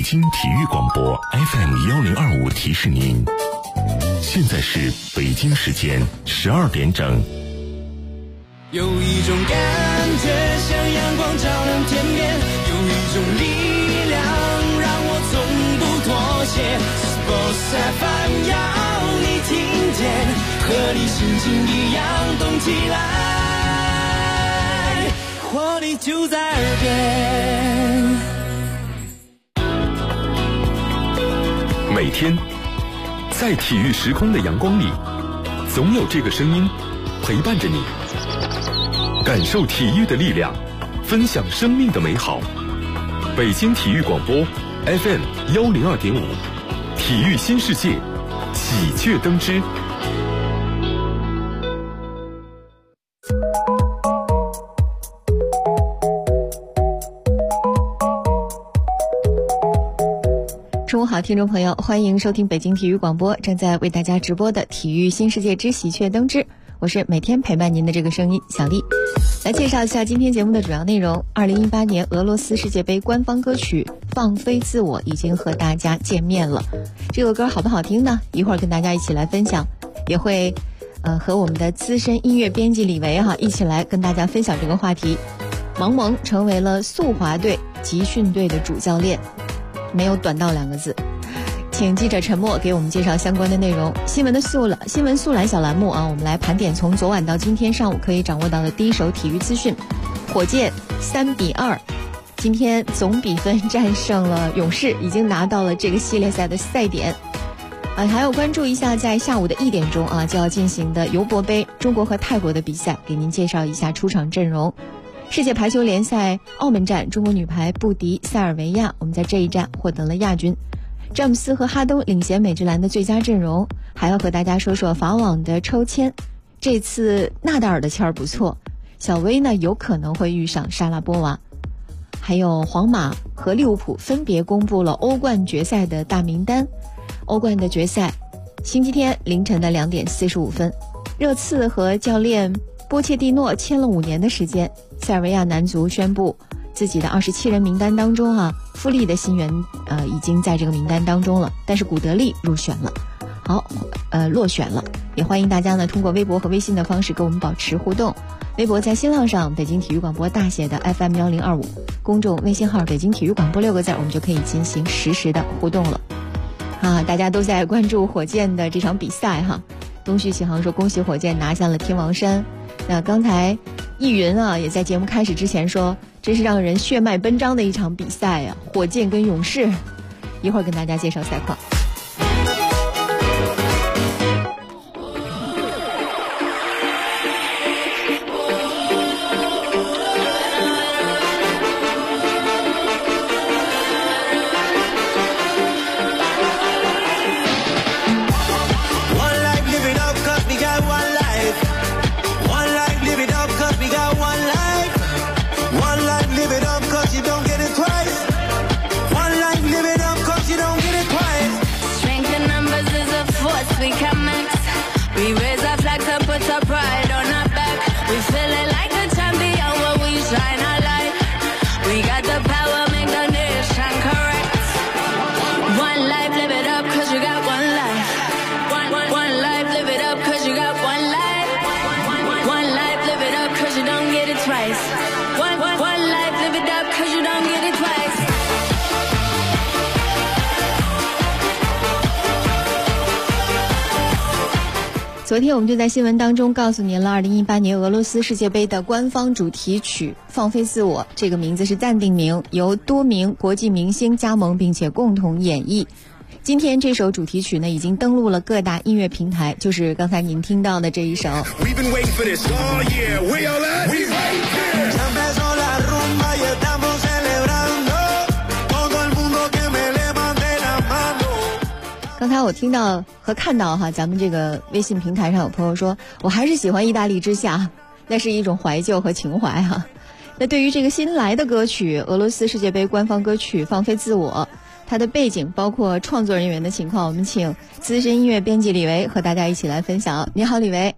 京体育广播 FM1025提示您，现在是北京时间12点整。 有一种感觉像阳光照亮天边，有一种力量让我从不妥协。Sports FM 要你听见，和你心情一样动起来，活力就在耳边。 每天在体育时空的阳光里，总有这个声音陪伴着你，感受体育的力量，分享生命的美好。北京体育广播 FM102.5，体育新世界，喜鹊登枝。 中午好，听众朋友，欢迎收听北京体育广播正在为大家直播的体育新世界之喜鹊登枝，我是每天陪伴您的这个声音小丽。来介绍一下今天节目的主要内容。2018年俄罗斯世界杯官方歌曲放飞自我已经和大家见面了，这个歌好不好听呢？一会儿跟大家一起来分享，也会和我们的资深音乐编辑李维一起来跟大家分享这个话题。王蒙成为了速滑队集训队的主教练，没有短道2个字。请记者陈默给我们介绍相关的内容。新闻速览小栏目我们来盘点从昨晚到今天上午可以掌握到的第一手体育资讯。火箭3-2，今天总比分战胜了勇士，已经拿到了这个系列赛的赛点。还要关注一下在下午的1点钟就要进行的尤伯杯中国和泰国的比赛，给您介绍一下出场阵容。世界排球联赛澳门站，中国女排不敌塞尔维亚，我们在这一站获得了亚军。詹姆斯和哈登领衔美职篮的最佳阵容。还要和大家说说法网的抽签，这次纳达尔的签儿不错，小威呢有可能会遇上莎拉波娃。还有皇马和利物浦分别公布了欧冠决赛的大名单。欧冠的决赛星期天凌晨的2点45分，热刺和教练波切蒂诺签了5年的时间。塞尔维亚男足宣布自己的27人名单当中富力的新援已经在这个名单当中了，但是古德利入选了，落选了。也欢迎大家呢通过微博和微信的方式跟我们保持互动。微博在新浪上北京体育广播大写的 FM1025， 公众微信号北京体育广播6个字，我们就可以进行实时的互动了。大家都在关注火箭的这场比赛东旭启航说恭喜火箭拿下了天王山。那刚才易云也在节目开始之前说，真是让人血脉奔张的一场比赛火箭跟勇士，一会儿跟大家介绍赛况。昨天我们就在新闻当中告诉您了2018年俄罗斯世界杯的官方主题曲放飞自我，这个名字是暂定名，由多名国际明星加盟并且共同演绎。今天这首主题曲呢已经登陆了各大音乐平台，就是刚才您听到的这一首。刚才我听到和看到咱们这个微信平台上有朋友说，我还是喜欢意大利之夏，那是一种怀旧和情怀那对于这个新来的歌曲俄罗斯世界杯官方歌曲放飞自我，它的背景包括创作人员的情况，我们请资深音乐编辑李维和大家一起来分享。你好，李维。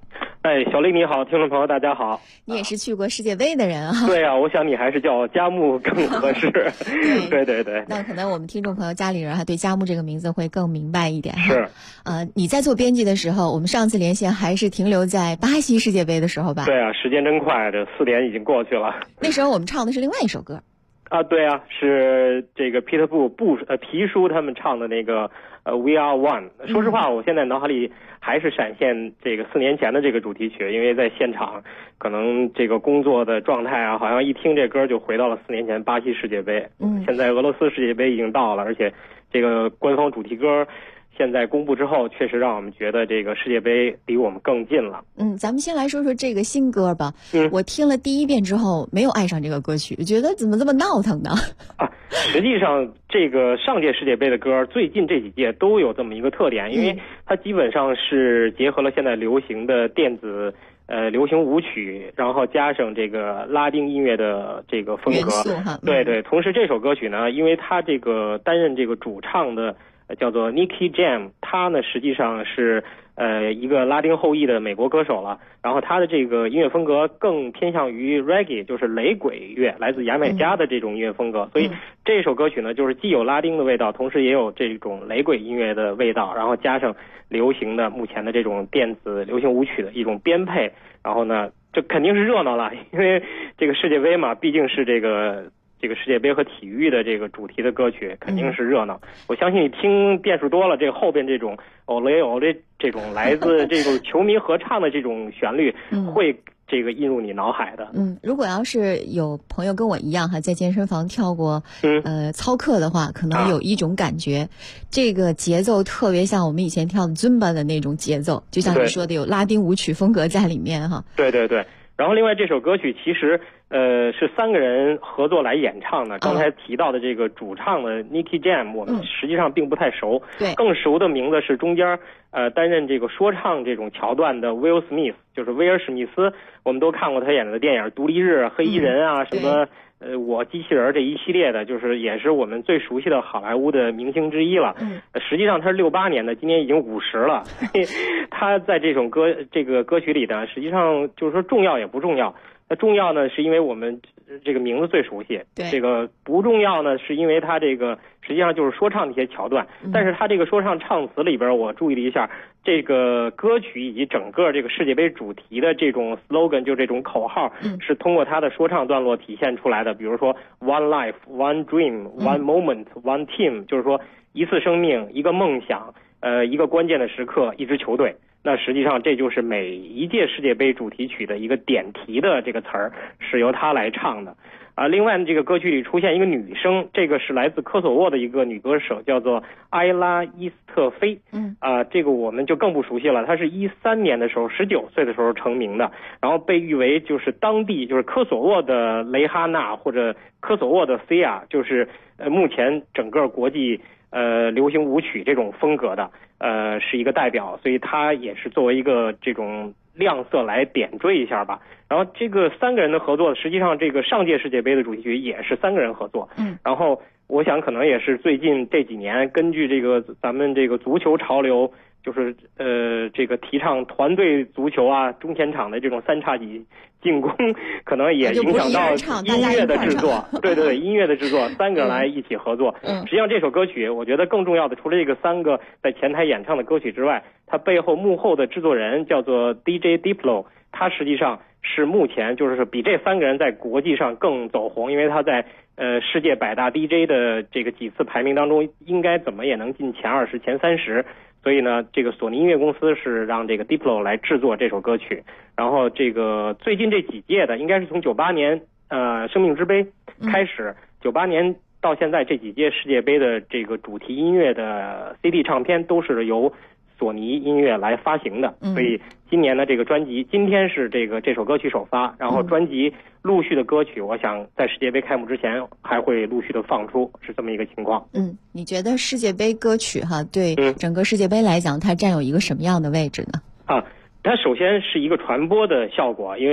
小丽你好，听众朋友大家好。 你也是去过世界杯的人啊？ 对啊，我想你还是叫佳木更合适。对。 那可能我们听众朋友家里人对佳木这个名字会更明白一点。 是。 你在做编辑的时候，我们上次连线还是停留在巴西世界杯的时候吧？ 对啊，时间真快，这4年已经过去了。 那时候我们唱的是另外一首歌。 对啊，是这个皮特布皮叔他们唱的那个We Are One。说实话，我现在脑海里还是闪现这个4年前的这个主题曲，因为在现场可能这个工作的状态好像一听这歌就回到了4年前巴西世界杯。现在俄罗斯世界杯已经到了，而且这个官方主题歌现在公布之后，确实让我们觉得这个世界杯离我们更近了。 咱们先来说说这个新歌吧。我听了第一遍之后没有爱上这个歌曲，觉得怎么这么闹腾呢？ 实际上这个上届世界杯的歌最近这几届都有这么一个特点，因为它基本上是结合了现在流行的电子流行舞曲，然后加上这个拉丁音乐的这个风格。对，同时这首歌曲呢，因为它这个担任这个主唱的叫做 Nicky Jam， 他呢实际上是一个拉丁后裔的美国歌手了，然后他的这个音乐风格更偏向于 reggae， 就是雷鬼乐，来自牙买加的这种音乐风格，所以这首歌曲呢就是既有拉丁的味道，同时也有这种雷鬼音乐的味道，然后加上流行的目前的这种电子流行舞曲的一种编配，然后呢这肯定是热闹了，因为这个世界杯嘛，毕竟是这个世界杯和体育的这个主题的歌曲，肯定是热闹。我相信你听遍数多了，这个后边这种欧雷欧这种来自这种球迷合唱的这种旋律，会这个印入你脑海的。 如果要是有朋友跟我一样在健身房跳过操课的话，可能有一种感觉，这个节奏特别像我们以前跳的尊巴的那种节奏，就像你说的有拉丁舞曲风格在里面哈。 对。然后另外这首歌曲其实是3个人合作来演唱的。刚才提到的这个主唱的 Nicky Jam， 我们实际上并不太熟，更熟的名字是中间担任这个说唱这种桥段的 Will Smith， 就是威尔史密斯，我们都看过他演的电影《独立日》、黑衣人啊，什么我机器人这一系列的，就是也是我们最熟悉的好莱坞的明星之一了。实际上他是68年的，今年已经50了。他在这个歌曲里呢，实际上就是说重要也不重要。那重要呢，是因为我们这个名字最熟悉。这个不重要呢，是因为他这个实际上就是说唱的一些桥段。但是他这个说唱唱词里边，我注意了一下，这个歌曲以及整个这个世界杯主题的这种 slogan， 就这种口号，是通过他的说唱段落体现出来的。比如说 One Life, One Dream, One Moment, One Team， 就是说一次生命，一个梦想，一个关键的时刻，一支球队。那实际上这就是每一届世界杯主题曲的一个点题的这个词儿，是由他来唱的。另外这个歌曲里出现一个女生，这个是来自科索沃的一个女歌手，叫做埃拉伊斯特菲。这个我们就更不熟悉了。她是13年的时候，19岁的时候成名的，然后被誉为就是当地就是科索沃的蕾哈娜或者科索沃的 Sia， 就是目前整个国际流行舞曲这种风格的是一个代表，所以她也是作为一个这种亮色来点缀一下吧。然后这个3个人的合作，实际上这个上届世界杯的主题曲也是3个人合作。然后我想可能也是最近这几年根据这个咱们这个足球潮流，就是这个提倡团队足球啊，中前场的这种3叉戟进攻，可能也影响到音乐的制作。对，音乐的制作3个人来一起合作。实际上这首歌曲我觉得更重要的，除了这个3个在前台演唱的歌曲之外，它背后幕后的制作人叫做 DJ Diplo， 他实际上是目前就是比这3个人在国际上更走红，因为他在世界100大 DJ 的这个几次排名当中，应该怎么也能进前20、前30。所以呢，这个索尼音乐公司是让这个 Diplo 来制作这首歌曲。然后这个最近这几届的，应该是从98年生命之杯开始，98年到现在这几届世界杯的这个主题音乐的 CD 唱片都是由索尼音乐来发行的。所以今年的这个专辑，今天是这首歌曲首发，然后专辑陆续的歌曲，我想在世界杯开幕之前还会陆续的放出，是这么一个情况。 你觉得世界杯歌曲对整个世界杯来讲，它占有一个什么样的位置呢？ 它首先是一个传播的效果，因为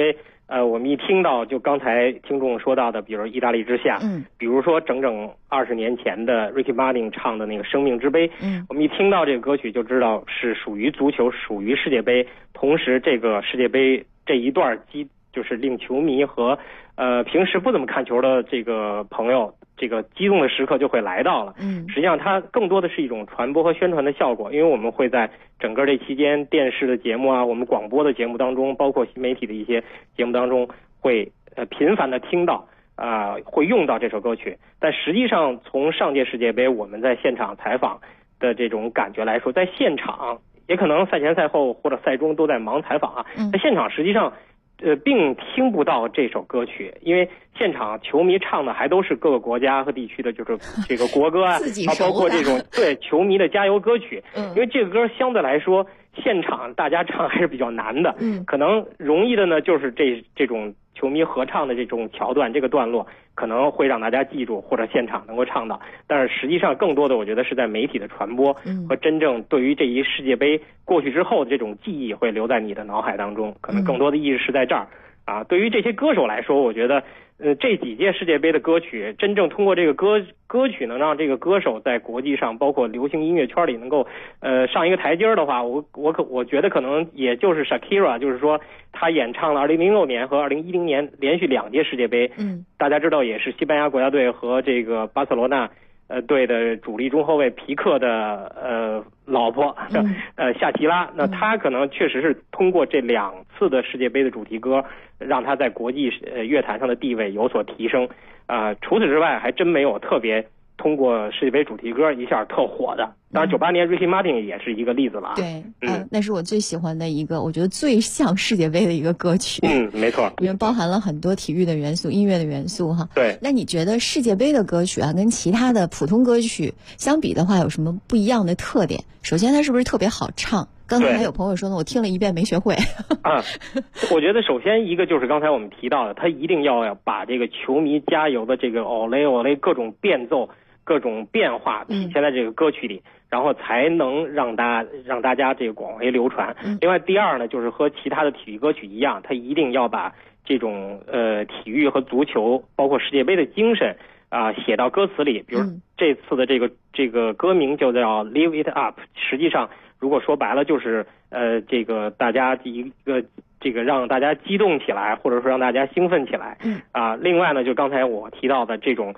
我们一听到就刚才听众说到的，比如意大利之夏，比如说整整20年前的 Ricky Martin 唱的那个生命之杯，我们一听到这个歌曲就知道是属于足球，属于世界杯，同时这个世界杯这一段就是令球迷和平时不怎么看球的这个朋友，这个激动的时刻就会来到了。实际上它更多的是一种传播和宣传的效果，因为我们会在整个这期间电视的节目啊，我们广播的节目当中，包括新媒体的一些节目当中，会频繁的听到会用到这首歌曲。但实际上从上届世界杯我们在现场采访的这种感觉来说，在现场也可能赛前赛后或者赛中都在忙采访啊，在现场实际上并听不到这首歌曲，因为现场球迷唱的还都是各个国家和地区的，就是这个国歌啊，包括这种对球迷的加油歌曲。因为这个歌相对来说，现场大家唱还是比较难的。可能容易的呢，就是这种球迷合唱的这种桥段，这个段落可能会让大家记住，或者现场能够唱到。但是实际上，更多的我觉得是在媒体的传播和真正对于这一世界杯过去之后的这种记忆会留在你的脑海当中。可能更多的意义是在这儿啊。对于这些歌手来说，我觉得这几届世界杯的歌曲，真正通过这个歌曲能让这个歌手在国际上，包括流行音乐圈里能够上一个台阶的话，我觉得可能也就是 Shakira， 就是说他演唱了2006年和2010年连续2届世界杯。大家知道也是西班牙国家队和这个巴塞罗那队的主力中后卫皮克的老婆夏奇拉。那他可能确实是通过这2次的世界杯的主题歌，让他在国际乐坛上的地位有所提升。除此之外，还真没有特别通过世界杯主题歌一下特火的。当然98年 Ricky Martin 也是一个例子了。 对，那是我最喜欢的一个，我觉得最像世界杯的一个歌曲。 没错， 里面包含了很多体育的元素、音乐的元素哈。 对。 那你觉得世界杯的歌曲啊，跟其他的普通歌曲相比的话，有什么不一样的特点？首先，它是不是特别好唱？刚才还有朋友说呢，我听了1遍没学会。 我觉得首先一个就是刚才我们提到的，他一定要把这个球迷加油的这个 Olé Olé 各种变奏、各种变化体现在这个歌曲里，然后才能让大家这个广为流传。另外第二呢，就是和其他的体育歌曲一样，他一定要把这种体育和足球，包括世界杯的精神写到歌词里。比如这次的这个歌名就叫 Live It Up， 实际上如果说白了就是这个大家一个这个让大家激动起来，或者说让大家兴奋起来。另外呢，就刚才我提到的这种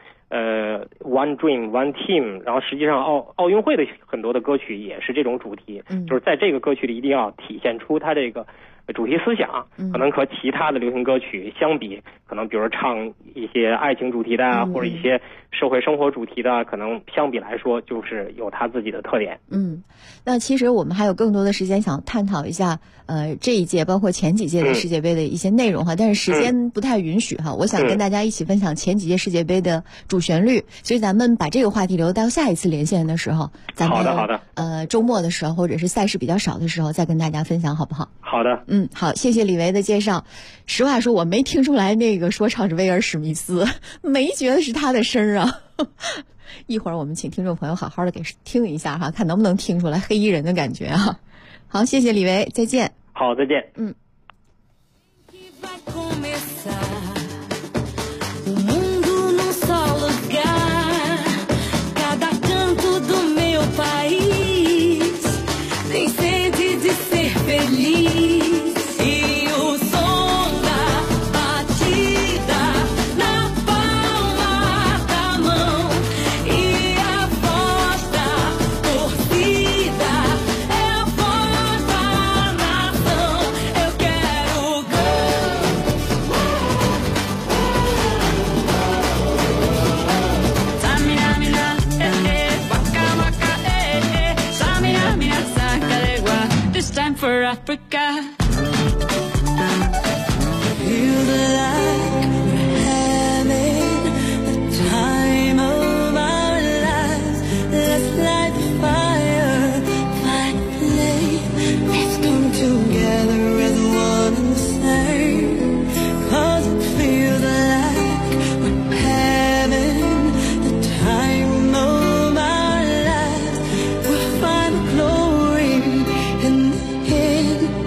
One Dream One Team， 然后实际上奥运会的很多的歌曲也是这种主题，就是在这个歌曲里一定要体现出它这个主题思想。可能和其他的流行歌曲相比，可能比如唱一些爱情主题的或者一些社会生活主题的，可能相比来说就是有它自己的特点。 那其实我们还有更多的时间想探讨一下这一届包括前几届的世界杯的一些内容哈，但是时间不太允许哈。我想跟大家一起分享前几届世界杯的主旋律，所以咱们把这个话题留到下一次连线的时候，咱们好的周末的时候或者是赛事比较少的时候再跟大家分享，好不好？ 好的。 好，谢谢李维的介绍。实话说，我没听出来那个说唱是威尔史密斯，没觉得是他的声啊。一会儿我们请听众朋友好好的给听一下哈，看能不能听出来黑衣人的感觉啊。好，谢谢李维，再见。 好，再见。 For Africa, feels like we're having the time of our lives. Let's light the fire, find a flame. Let's come together as one and the same. 'Cause it feels like we're having the time of our lives. We'll find the glory in the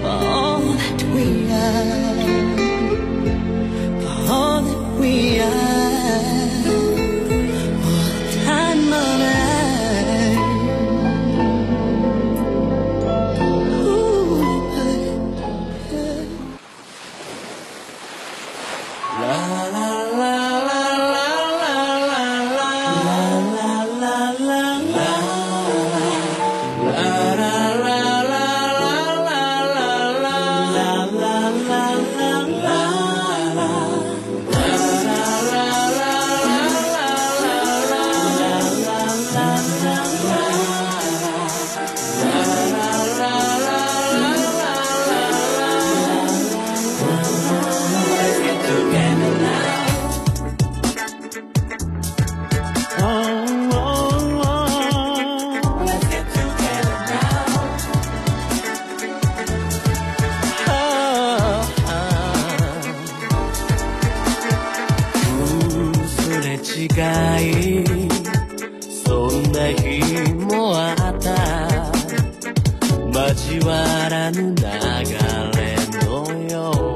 いそんな日もあった交わらぬ流れのよう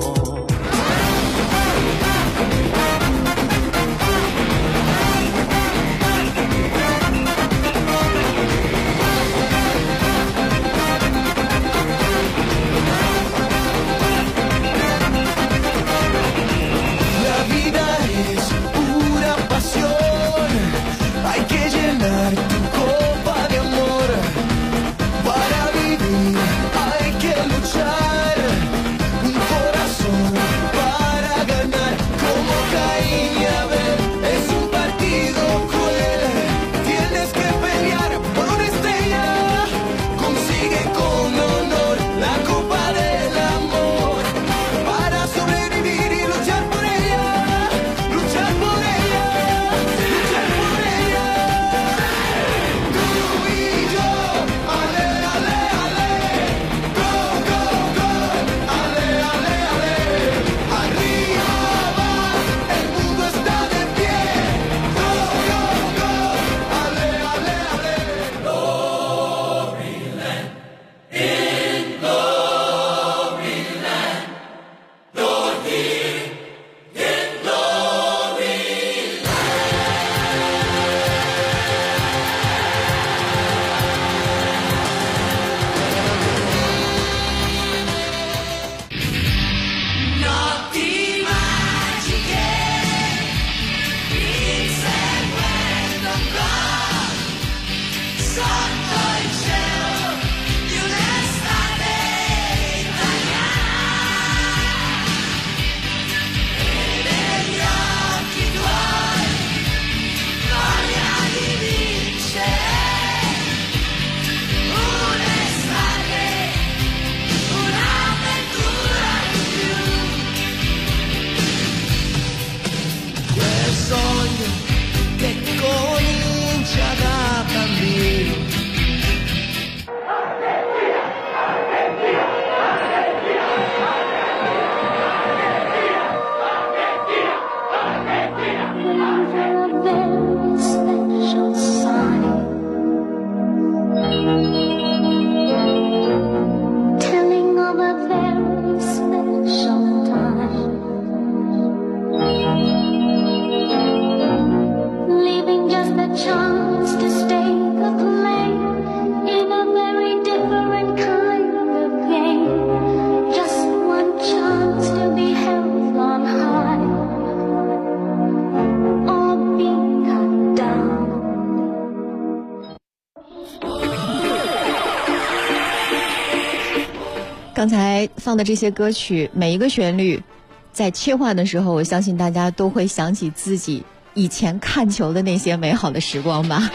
刚才放的这些歌曲，每一个旋律在切换的时候，我相信大家都会想起自己以前看球的那些美好的时光吧。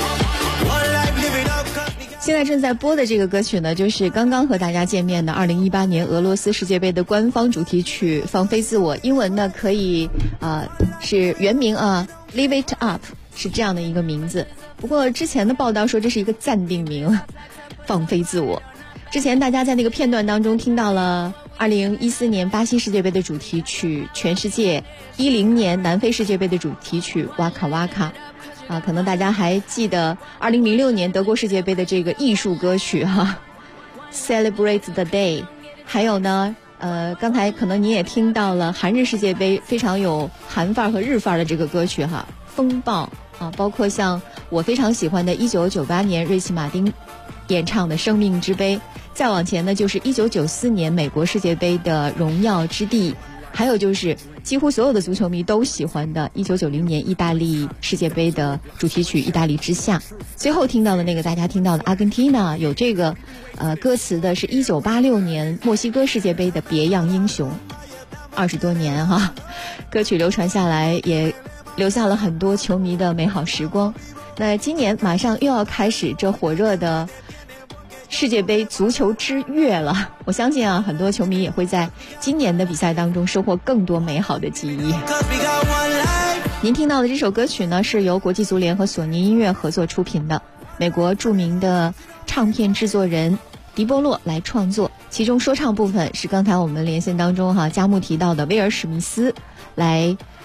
现在正在播的这个歌曲呢，就是刚刚和大家见面的2018年俄罗斯世界杯的官方主题曲《放飞自我》，英文呢可以是原名Live It Up， 是这样的一个名字。不过之前的报道说这是一个暂定名，放飞自我。之前大家在那个片段当中听到了2014年巴西世界杯的主题曲《全世界》，10年南非世界杯的主题曲《哇卡哇卡》可能大家还记得2006年德国世界杯的这个艺术歌曲Celebrate the Day， 还有呢刚才可能你也听到了韩日世界杯非常有韩范儿和日范儿的这个歌曲风暴包括像我非常喜欢的1998年瑞奇马丁演唱的《生命之杯》，再往前呢就是1994年美国世界杯的《荣耀之地》，还有就是几乎所有的足球迷都喜欢的1990年意大利世界杯的主题曲《意大利之夏》。最后听到的那个大家听到的阿根廷呢，有这个歌词的是1986年墨西哥世界杯的《别样英雄》。20多年歌曲流传下来，也留下了很多球迷的美好时光。那今年马上又要开始这火热的世界杯足球之月了，我相信很多球迷也会在今年的比赛当中收获更多美好的记忆。您听到的这首歌曲呢，是由国际足联和索尼音乐合作出品的，美国著名的唱片制作人迪波洛来创作，其中说唱部分是刚才我们连线当中佳木提到的威尔史密斯来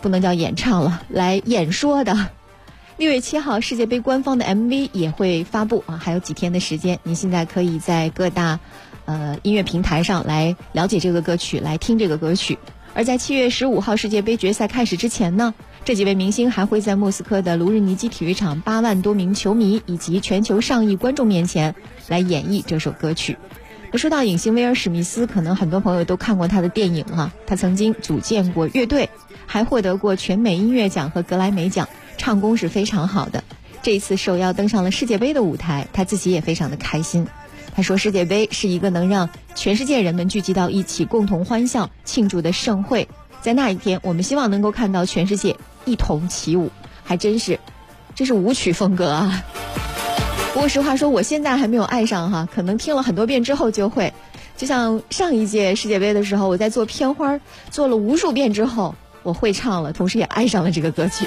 不能叫演唱了，来演说的。6月7号世界杯官方的 MV 也会发布啊，还有几天的时间，您现在可以在各大音乐平台上来了解这个歌曲，来听这个歌曲。而在7月15号世界杯决赛开始之前呢，这几位明星还会在莫斯科的卢日尼基体育场8万多名球迷以及全球上亿观众面前来演绎这首歌曲。那说到影星威尔史密斯，可能很多朋友都看过他的电影哈，他曾经组建过乐队，还获得过全美音乐奖和格莱美奖，唱功是非常好的。这一次受邀登上了世界杯的舞台，他自己也非常的开心。他说世界杯是一个能让全世界人们聚集到一起共同欢笑庆祝的盛会，在那一天我们希望能够看到全世界一同起舞，还真是这是舞曲风格啊。不过实话说我现在还没有爱上哈，可能听了很多遍之后就会，就像上一届世界杯的时候，我在做片花做了无数遍之后我会唱了，同时也爱上了这个歌曲。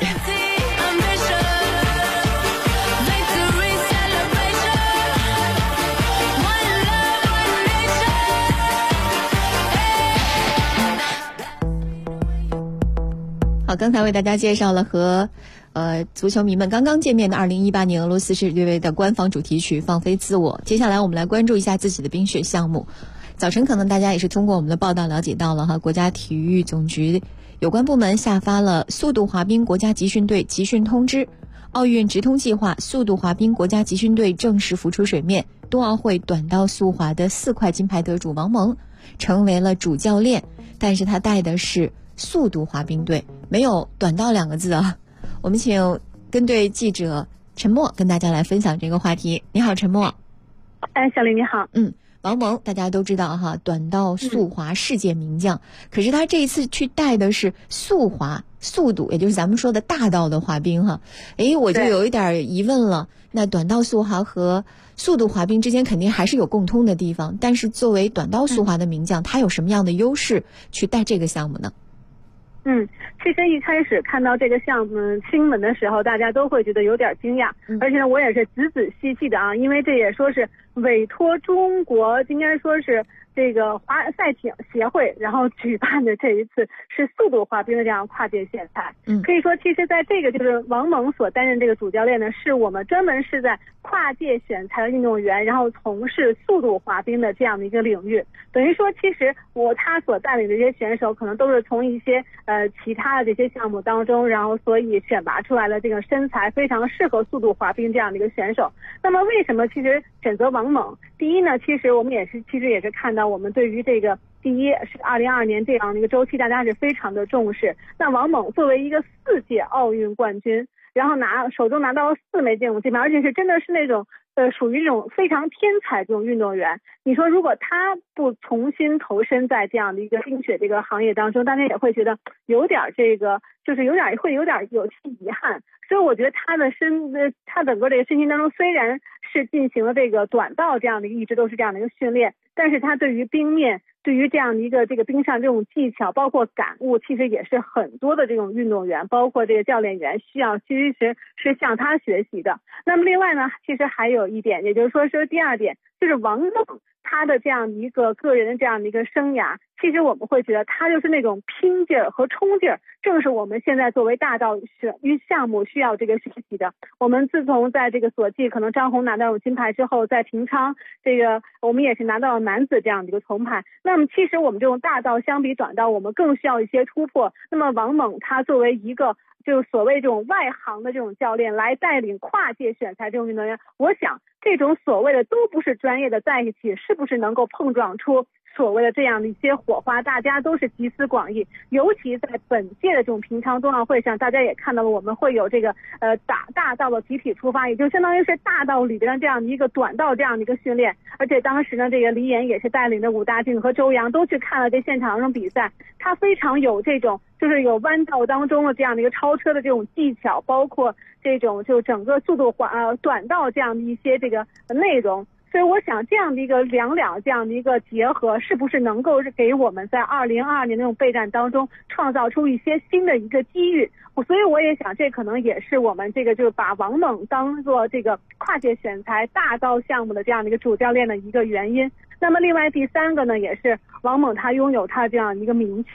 好，刚才为大家介绍了和足球迷们刚刚见面的2018年俄罗斯世界杯的官方主题曲《放飞自我》。接下来我们来关注一下自己的冰雪项目。早晨可能大家也是通过我们的报道了解到了哈，国家体育总局有关部门下发了速度滑冰国家集训队集训通知，奥运直通计划速度滑冰国家集训队正式浮出水面，冬奥会短道速滑的4块金牌得主王蒙成为了主教练，但是他带的是速度滑冰队，没有短道2个字啊。我们请跟队记者陈默跟大家来分享这个话题。你好，陈默。 小李你好。 王蒙大家都知道哈，短道速滑世界名将，可是他这一次去带的是速滑速度，也就是咱们说的大道的滑冰哈。我就有一点疑问了，那短道速滑和速度滑冰之间肯定还是有共通的地方，但是作为短道速滑的名将，他有什么样的优势去带这个项目呢？ 其实一开始看到这个项目新闻的时候，大家都会觉得有点惊讶，而且呢，我也是仔仔细细的啊，因为这也说是委托中国，应该说是这个赛艇协会，然后举办的这一次是速度滑冰的这样跨界选赛。可以说，其实在这个就是王蒙所担任这个主教练呢，是我们专门是在跨界选材的运动员，然后从事速度滑冰的这样的一个领域。等于说，其实他所带领的这些选手，可能都是从一些其他的这些项目当中，然后所以选拔出来了这个身材非常适合速度滑冰这样的一个选手。那么为什么其实选择王蒙？第一呢，其实我们也是看到我们对于这个第一是2022年这样的一个周期，大家是非常的重视。那王蒙作为一个4届奥运冠军，然后手中拿到了4枚金牌，而且是真的是那种属于这种非常天才这种运动员。你说如果他不重新投身在这样的一个冰雪这个行业当中，大家也会觉得有点就是有些遗憾。所以我觉得他整个这个身心当中，虽然是进行了这个短道这样的一直都是这样的一个训练，但是他对于冰面，对于这样的一个这个冰上这种技巧，包括感悟，其实也是很多的这种运动员，包括这个教练员需要其实是向他学习的。那么另外呢，其实还有一点，也就是说是第二点，就是王蒙他的这样一个个人的这样的一个生涯，其实我们会觉得他就是那种拼劲儿和冲劲儿，正是我们现在作为大道项目需要这个学习的。我们自从在这个索契可能张虹拿到了金牌之后，在平昌这个我们也是拿到了男子这样的一个铜牌。那么其实我们这种大道相比短道，我们更需要一些突破。那么王蒙他作为一个就是所谓这种外行的这种教练来带领跨界选材这种运动员，我想这种所谓的都不是专业的在一起，是不是能够碰撞出所谓的这样的一些火花，大家都是集思广益。尤其在本届的这种平昌冬奥会上，大家也看到了我们会有这个大道的集体出发，也就相当于是大道里边的这样的一个短道这样的一个训练。而且当时呢，这个李岩也是带领着武大靖和周洋都去看了这现场中比赛，他非常有这种就是有弯道当中的这样的一个超车的这种技巧，包括这种就整个速度短道这样的一些这个内容。所以我想这样的一个两这样的一个结合，是不是能够给我们在2022年那种备战当中创造出一些新的一个机遇。所以我也想这可能也是我们这个就是把王蒙当做这个跨界选材大道项目的这样的一个主教练的一个原因。那么另外第三个呢，也是王蒙他拥有他这样一个名气。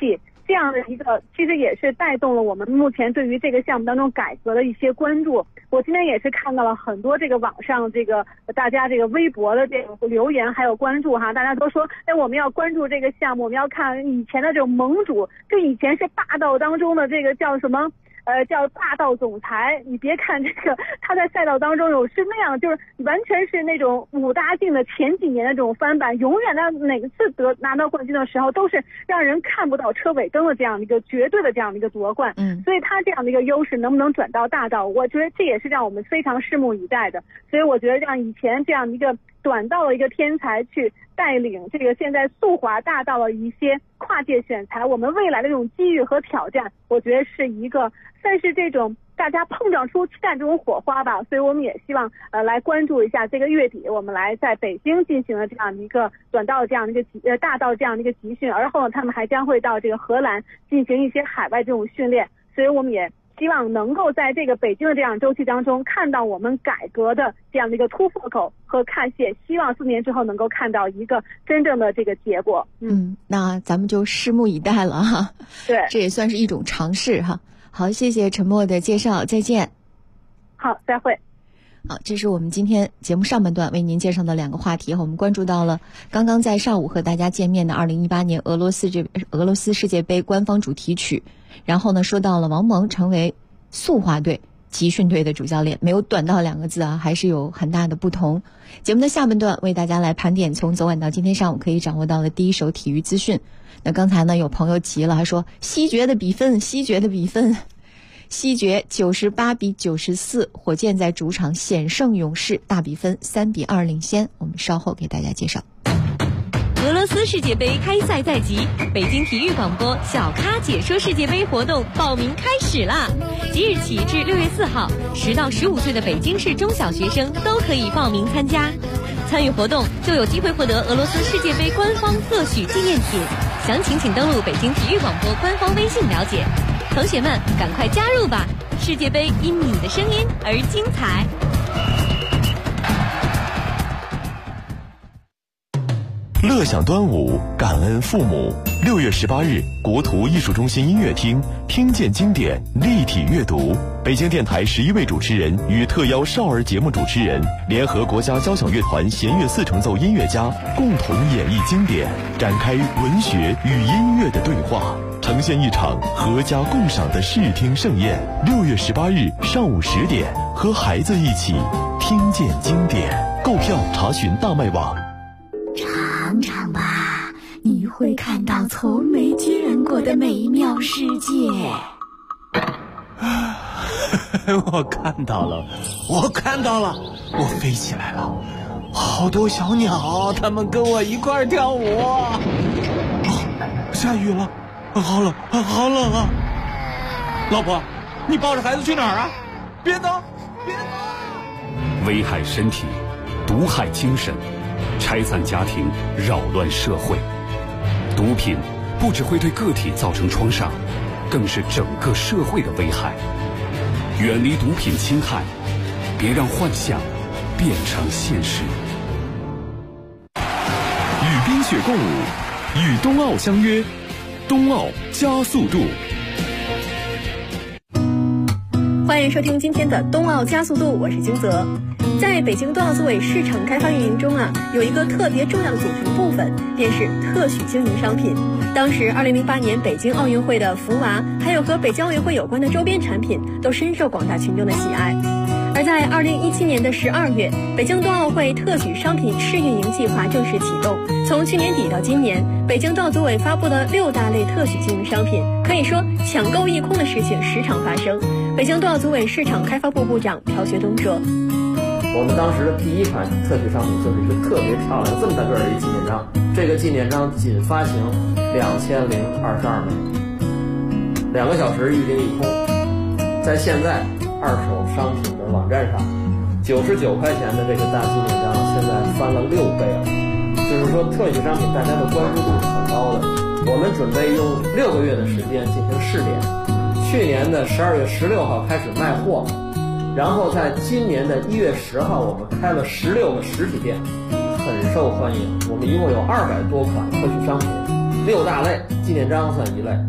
这样的一个其实也是带动了我们目前对于这个项目当中改革的一些关注。我今天也是看到了很多这个网上这个大家这个微博的这个留言还有关注哈，大家都说我们要关注这个项目，我们要看以前的这种盟主，就以前是霸道当中的这个叫什么叫霸道总裁，你别看这个他在赛道当中是那样，就是完全是那种武大靖的前几年的这种翻版，永远的哪个次拿到冠军的时候都是让人看不到车尾灯的这样的一个绝对的这样的一个夺冠。所以他这样的一个优势能不能转到大道，我觉得这也是让我们非常拭目以待的。所以我觉得让以前这样的一个短道的一个天才去带领这个现在速滑大道的一些跨界选材，我们未来的这种机遇和挑战，我觉得是一个算是这种大家碰撞出期待这种火花吧。所以我们也希望来关注一下这个月底我们来在北京进行了这样的一个短道这样的一个大道这样的一个集训，而后呢他们还将会到这个荷兰进行一些海外这种训练。所以我们也希望能够在这个北京的这样周期当中看到我们改革的这样的一个突破口和看谢，希望4年之后能够看到一个真正的这个结果。 那咱们就拭目以待了哈。 对， 这也算是一种尝试哈。好，谢谢陈默的介绍，再见。 好，再会。 好，这是我们今天节目上半段为您介绍的2个话题。我们关注到了刚刚在上午和大家见面的2018年俄罗斯世界杯官方主题曲，然后呢说到了王蒙成为速滑队集训队的主教练，没有短道2个字啊，还是有很大的不同。节目的下半段为大家来盘点从昨晚到今天上午可以掌握到的第一手体育资讯。那刚才呢有朋友急了，还说西决的比分西决98比94，火箭在主场险胜勇士，大比分3比2领先。我们稍后给大家介绍。 俄罗斯世界杯开赛在即，北京体育广播小咖解说世界杯活动报名开始啦！即日起至6月4号，10到15岁的北京市中小学生都可以报名参加。参与活动就有机会获得俄罗斯世界杯官方特许纪念品，详情请登录北京体育广播官方微信了解。同学们，赶快加入吧！世界杯因你的声音而精彩。 乐享端午，感恩父母。6月18日，国图艺术中心音乐厅，听见经典，立体阅读。北京电台11位主持人与特邀少儿节目主持人，联合国家交响乐团弦乐4重奏音乐家，共同演绎经典，展开文学与音乐的对话，呈现一场合家共赏的视听盛宴。6月18日上午10点，和孩子一起听见经典。购票查询大麦网。 尝尝吧，你会看到从没见过的美妙世界。 我看到了，我飞起来了，好多小鸟，它们跟我一块跳舞。下雨了，好冷啊！老婆，你抱着孩子去哪儿啊？别走！ 危害身体，毒害精神，拆散家庭，扰乱社会。毒品不只会对个体造成创伤，更是整个社会的危害。远离毒品侵害，别让幻想变成现实。 与冰雪共舞，与冬奥相约，冬奥加速度。 欢迎收听今天的冬奥加速度，我是金泽。在北京冬奥组委市场开发运营中有一个特别重要的组成部分，便是特许经营商品。当时2008年北京奥运会的福娃，还有和北京奥运会有关的周边产品，都深受广大群众的喜爱。而在2017年的12月，北京冬奥会特许商品试运营计划正式启动。从去年底到今年，北京冬奥组委发布了6大类特许经营商品，可以说抢购一空的事情时常发生。北京冬奥组委市场开发部部长朴学东说： 我们当时的第一款特许商品就是一个特别漂亮这么大个的一个纪念章，这个纪念章仅发行2022枚，2个小时预订一空。在现在二手商品的网站上，99块钱的这个大纪念章现在翻了6倍了，就是说特许商品大家的关注度是很高的。我们准备用6个月的时间进行试点，去年的12月16号开始卖货，然后在今年的1月10号我们开了16个实体店，很受欢迎。我们一共有200多款特许商品，6大类，纪念章算一类。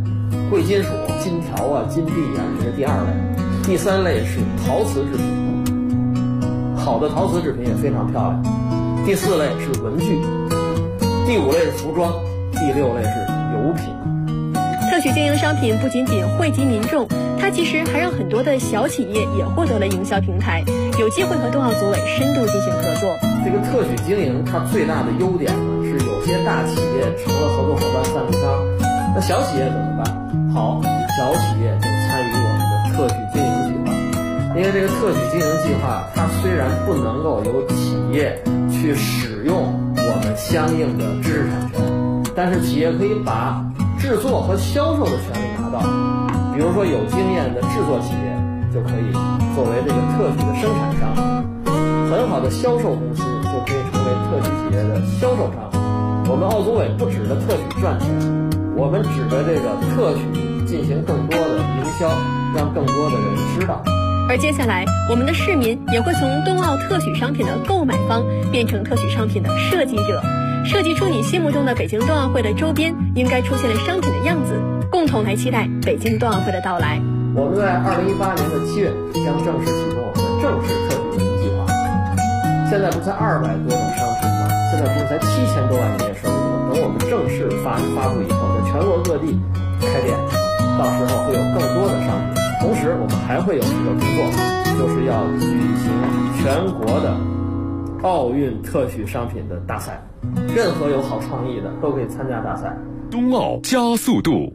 贵金属、金条啊、金币啊，这是第2类。第3类是陶瓷制品，好的陶瓷制品也非常漂亮。第4类是文具，第5类是服装，第6类是油品。 特许经营商品不仅仅惠及民众，它其实还让很多的小企业也获得了营销平台，有机会和冬奥组委深度进行合作。 这个特许经营它最大的优点呢，是有些大企业成了合作伙伴赞助商，那小企业怎么办？好，小企业就参与我们的特许经营计划。因为这个特许经营计划，它虽然不能够由企业去使用我们相应的知识产权，但是企业可以把制作和销售的权利拿到。比如说有经验的制作企业就可以作为这个特许的生产商，很好的销售公司就可以成为特许企业的销售商。我们奥组委不指着特许赚钱，我们指着这个特许进行更多的营销，让更多的人知道。 而接下来，我们的市民也会从冬奥特许商品的购买方变成特许商品的设计者，设计出你心目中的北京冬奥会的周边应该出现的商品的样子，共同来期待北京冬奥会的到来。 我们在2018年的7月将正式启动我们的正式特许经营计划。现在不才200多种商品吗？现在不是才7000多万营业收入吗？等我们正式发布以后，在全国各地开店，到时候会有更多的商品。同时我们还会有一个工作，就是要举行全国的奥运特许商品的大赛，任何有好创意的都可以参加大赛。 冬奥加速度，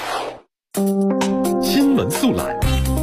新闻速览。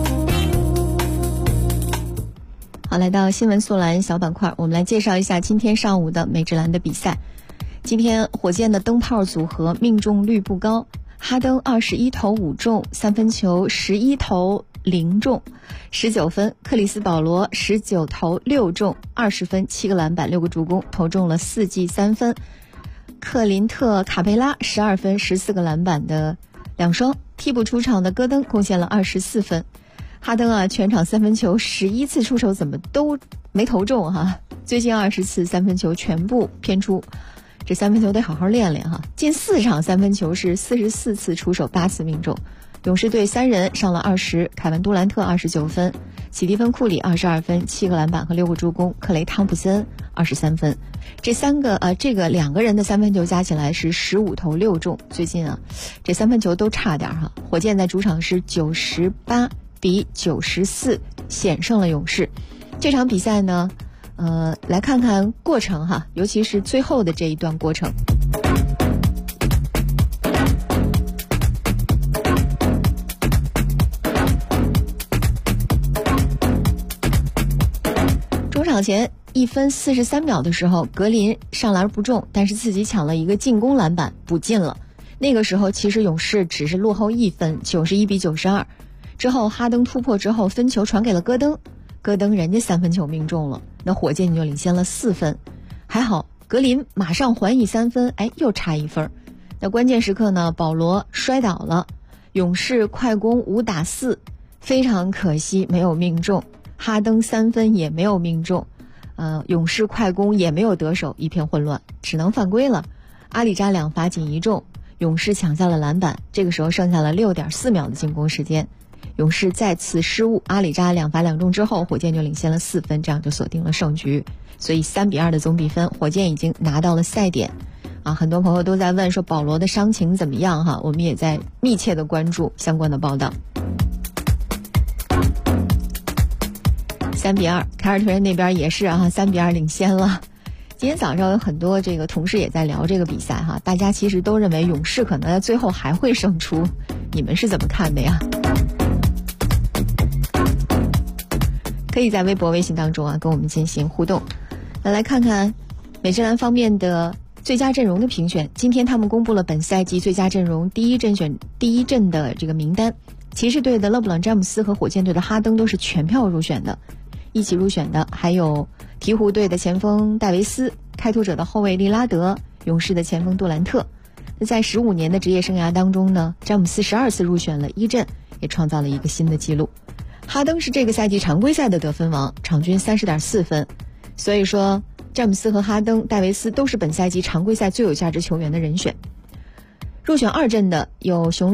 好，来到新闻速览小板块，我们来介绍一下今天上午的美职篮的比赛。今天火箭的灯泡组合命中率不高，哈登21投5中，3分球11投0中，19分；克里斯保罗19投6中，20分，7个篮板，6个助攻，投中了4记3分。克林特·卡佩拉12分，14个篮板的2双。替补出场的戈登贡献了24分。哈登全场3分球11次出手，怎么都没投中哈，最近20次3分球全部偏出。这3分球得好好练练哈，近4场3分球是44次出手，8次命中。勇士队3人上了20，凯文杜兰特29分，史蒂芬库里22分，7个篮板和6个助攻，克雷汤普森23分。这2个人的3分球加起来是15投6中。最近这3分球都差点哈。火箭在主场是98-94险胜了勇士。这场比赛呢来看看过程哈，尤其是最后的这一段过程。中场前1分43秒的时候，格林上篮不中，但是自己抢了一个进攻篮板补进了。那个时候其实勇士只是落后1分，91-92。之后哈登突破之后，分球传给了戈登，戈登人家3分球命中了，那火箭就领先了4分。还好格林马上还以3分，又差1分。那关键时刻呢，保罗摔倒了，勇士快攻5打4，非常可惜没有命中。哈登3分也没有命中，勇士快攻也没有得手，一片混乱，只能犯规了。阿里扎2罚仅1中，勇士抢下了篮板。这个时候剩下了6.4秒的进攻时间，勇士再次失误，阿里扎2罚2中之后，火箭就领先了4分，这样就锁定了胜局。所以3-2的总比分，火箭已经拿到了赛点。很多朋友都在问说保罗的伤情怎么样哈，我们也在密切的关注相关的报道。3-2，凯尔特人那边也是3-2领先了。今天早上有很多这个同事也在聊这个比赛哈，大家其实都认为勇士可能在最后还会胜出，你们是怎么看的呀？可以在微博微信当中跟我们进行互动。那来看看美职篮方面的最佳阵容的评选，今天他们公布了本赛季最佳阵容第一阵的这个名单。骑士队的勒布朗詹姆斯和火箭队的哈登都是全票入选的，一起入选的还有鹈鹕队的前锋戴维斯、开拓者的后卫利拉德、勇士的前锋杜兰特。在15年的职业生涯当中呢，詹姆斯12次入选了一阵，也创造了一个新的纪录。哈登是这个赛季常规赛的得分王，场均30.4分。所以说詹姆斯和哈登、戴维斯都是本赛季常规赛最有价值球员的人选。入选2阵的有雄鹿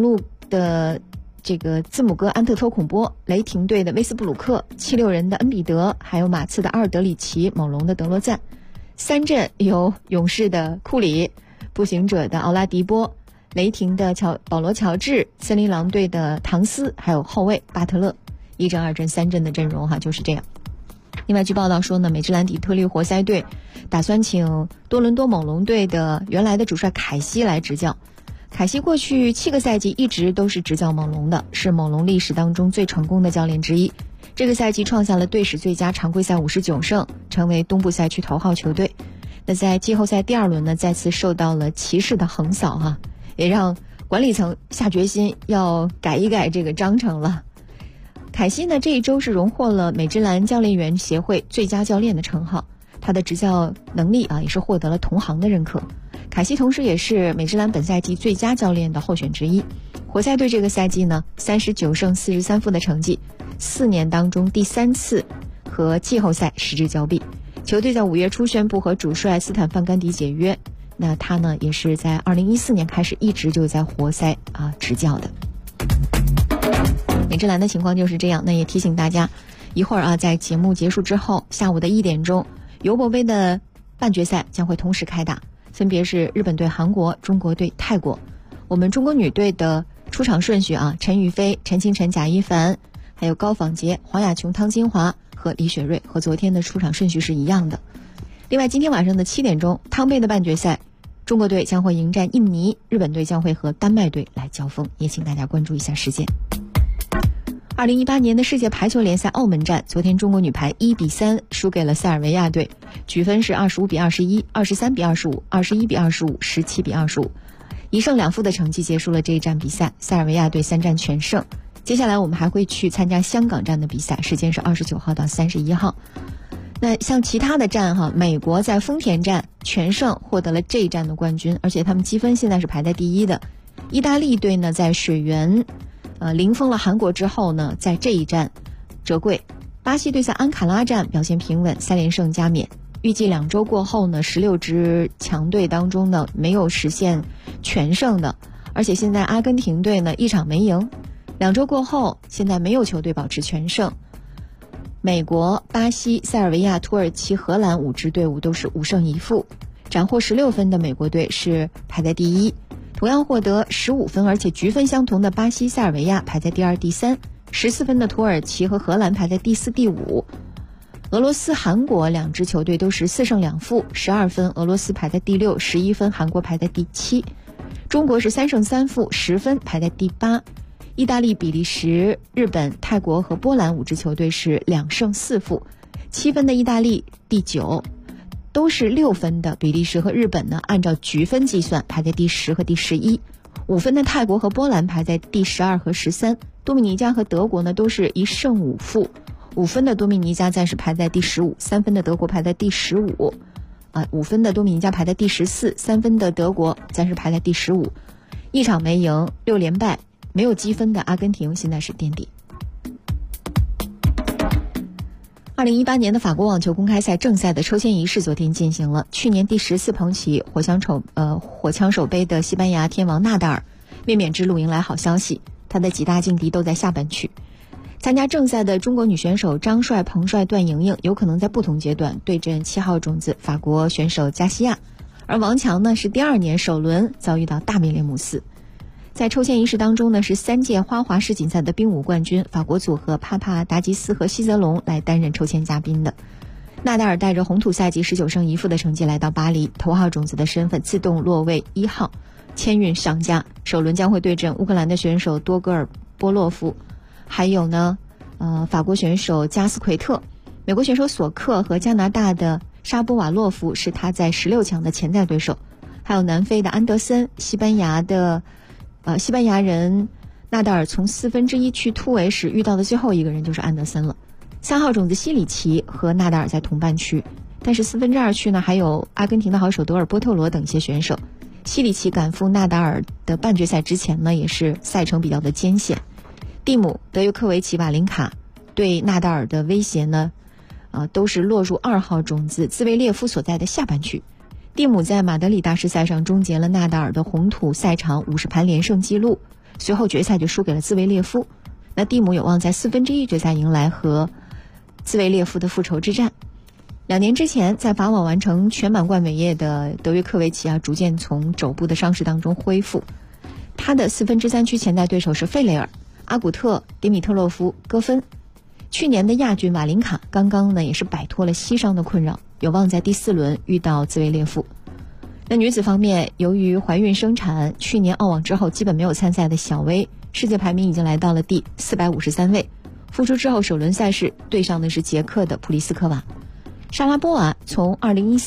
的这个字母哥安特托孔波，雷霆队的威斯布鲁克，76人的恩比德，还有马刺的阿尔德里奇，猛龙的德罗赞。3阵有勇士的库里，步行者的奥拉迪波，雷霆的保罗乔治，森林狼队的唐斯，还有后卫巴特勒。1阵、2阵、3阵的阵容就是这样。另外据报道说呢，美职篮底特律活塞队打算请多伦多猛龙队的原来的主帅凯西来执教。凯西过去7个赛季一直都是执教猛龙的，是猛龙历史当中最成功的教练之一。这个赛季创下了队史最佳常规赛59胜，成为东部赛区头号球队。那在季后赛第2轮呢，再次受到了骑士的横扫也让管理层下决心要改一改这个章程了。凯西呢，这一周是荣获了美职篮教练员协会最佳教练的称号，他的执教能力也是获得了同行的认可。凯西同时也是美职篮本赛季最佳教练的候选之一。活塞队这个赛季呢，39胜43负的成绩，4年当中第3次和季后赛失之交臂。球队在5月初宣布和主帅斯坦范甘迪解约，那他呢也是在2014年开始一直就在活塞执教的。美职篮的情况就是这样。那也提醒大家，一会儿在节目结束之后，下午的1点钟，尤伯杯的半决赛将会同时开打，分别是日本对韩国，中国对泰国。我们中国女队的出场顺序陈雨菲、陈清晨、贾一凡，还有高仿洁、黄雅琼、汤金华和李雪芮，和昨天的出场顺序是一样的。另外今天晚上的7点钟，汤杯的半决赛，中国队将会迎战印尼，日本队将会和丹麦队来交锋，也请大家关注一下时间。2018年的世界排球联赛澳门站，昨天中国女排1比3输给了塞尔维亚队，局分是25比21、23比25、21比25、17比25，1胜2负的成绩结束了这一站比赛。塞尔维亚队3战全胜。接下来我们还会去参加香港站的比赛，时间是29号到31号。那像其他的站美国在丰田站全胜，获得了这一站的冠军，而且他们积分现在是排在第1的。意大利队呢在水源零封了韩国之后呢，在这一站折桂。巴西队在安卡拉站表现平稳，3连胜加冕。预计2周过后呢，16支强队当中呢没有实现全胜的，而且现在阿根廷队呢1场没赢。2周过后，现在没有球队保持全胜。美国、巴西、塞尔维亚、土耳其、荷兰5支队伍都是5胜1负。斩获16分的美国队是排在第1，同样获得15分而且局分相同的巴西、塞尔维亚排在第2、第3，14分的土耳其和荷兰排在第4、第5。俄罗斯、韩国2支球队都是4胜2负，12分，俄罗斯排在第6， 11分，韩国排在第7。中国是3胜3负，10分，排在第8。意大利、比利时、日本、泰国和波兰5支球队是2胜4负，7分的意大利第9，都是6分的比利时和日本呢，按照局分计算排在第10和第11。5分的泰国和波兰排在第12和13，多米尼加和德国呢都是1胜5负，5分的多米尼加暂时排在第15，3分的德国排在第15，5分的多米尼加排在第14，3分的德国暂时排在第15，一场没赢，6连败，没有积分的阿根廷现在是垫底。2018年的法国网球公开赛正赛的抽签仪式昨天进行了，去年第10次捧起火枪手杯的西班牙天王纳达尔卫冕之路迎来好消息，他的几大劲敌都在下半区。参加正赛的中国女选手张帅、彭帅、段莹莹有可能在不同阶段对阵7号种子法国选手加西亚，而王强呢是第2年首轮遭遇到大米列姆斯。在抽签仪式当中呢，是3届花滑世锦赛的冰舞冠军法国组合帕帕达吉斯和希泽龙来担任抽签嘉宾的。纳达尔带着红土赛季19胜1负的成绩来到巴黎，头号种子的身份自动落位1号，签运上架。首轮将会对阵乌克兰的选手多戈尔波洛夫，还有呢法国选手加斯奎特，美国选手索克和加拿大的沙波瓦洛夫是他在16强的潜在对手，还有南非的安德森，西班牙人纳达尔从1/4区突围时遇到的最后一个人就是安德森了。3号种子西里奇和纳达尔在同半区，但是2/4区呢还有阿根廷的好手德尔波特罗等一些选手。西里奇赶赴纳达尔的半决赛之前呢，也是赛程比较的艰险。蒂姆、德约科维奇、瓦林卡对纳达尔的威胁呢，都是落入2号种子兹维列夫所在的下半区。蒂姆在马德里大师赛上终结了纳达尔的红土赛场50盘连胜纪录， 随后决赛就输给了兹维列夫。那蒂姆有望在1/4决赛迎来和兹维列夫的复仇之战。2年之前在法网完成全满贯伟业的德约科维奇逐渐从肘部的伤势当中恢复。他的3/4区潜在对手是费雷尔、阿古特、迪米特洛夫、戈芬。去年的亚军瓦林卡刚刚呢也是摆脱了膝伤的困扰，有望在第4轮遇到兹维列夫。那女子方面，由于怀孕生产，去年澳网之后基本没有参赛的小薇，世界排名已经来到了第453位。复出之后首轮赛事对上的是捷克的普利斯科娃。莎拉波娃从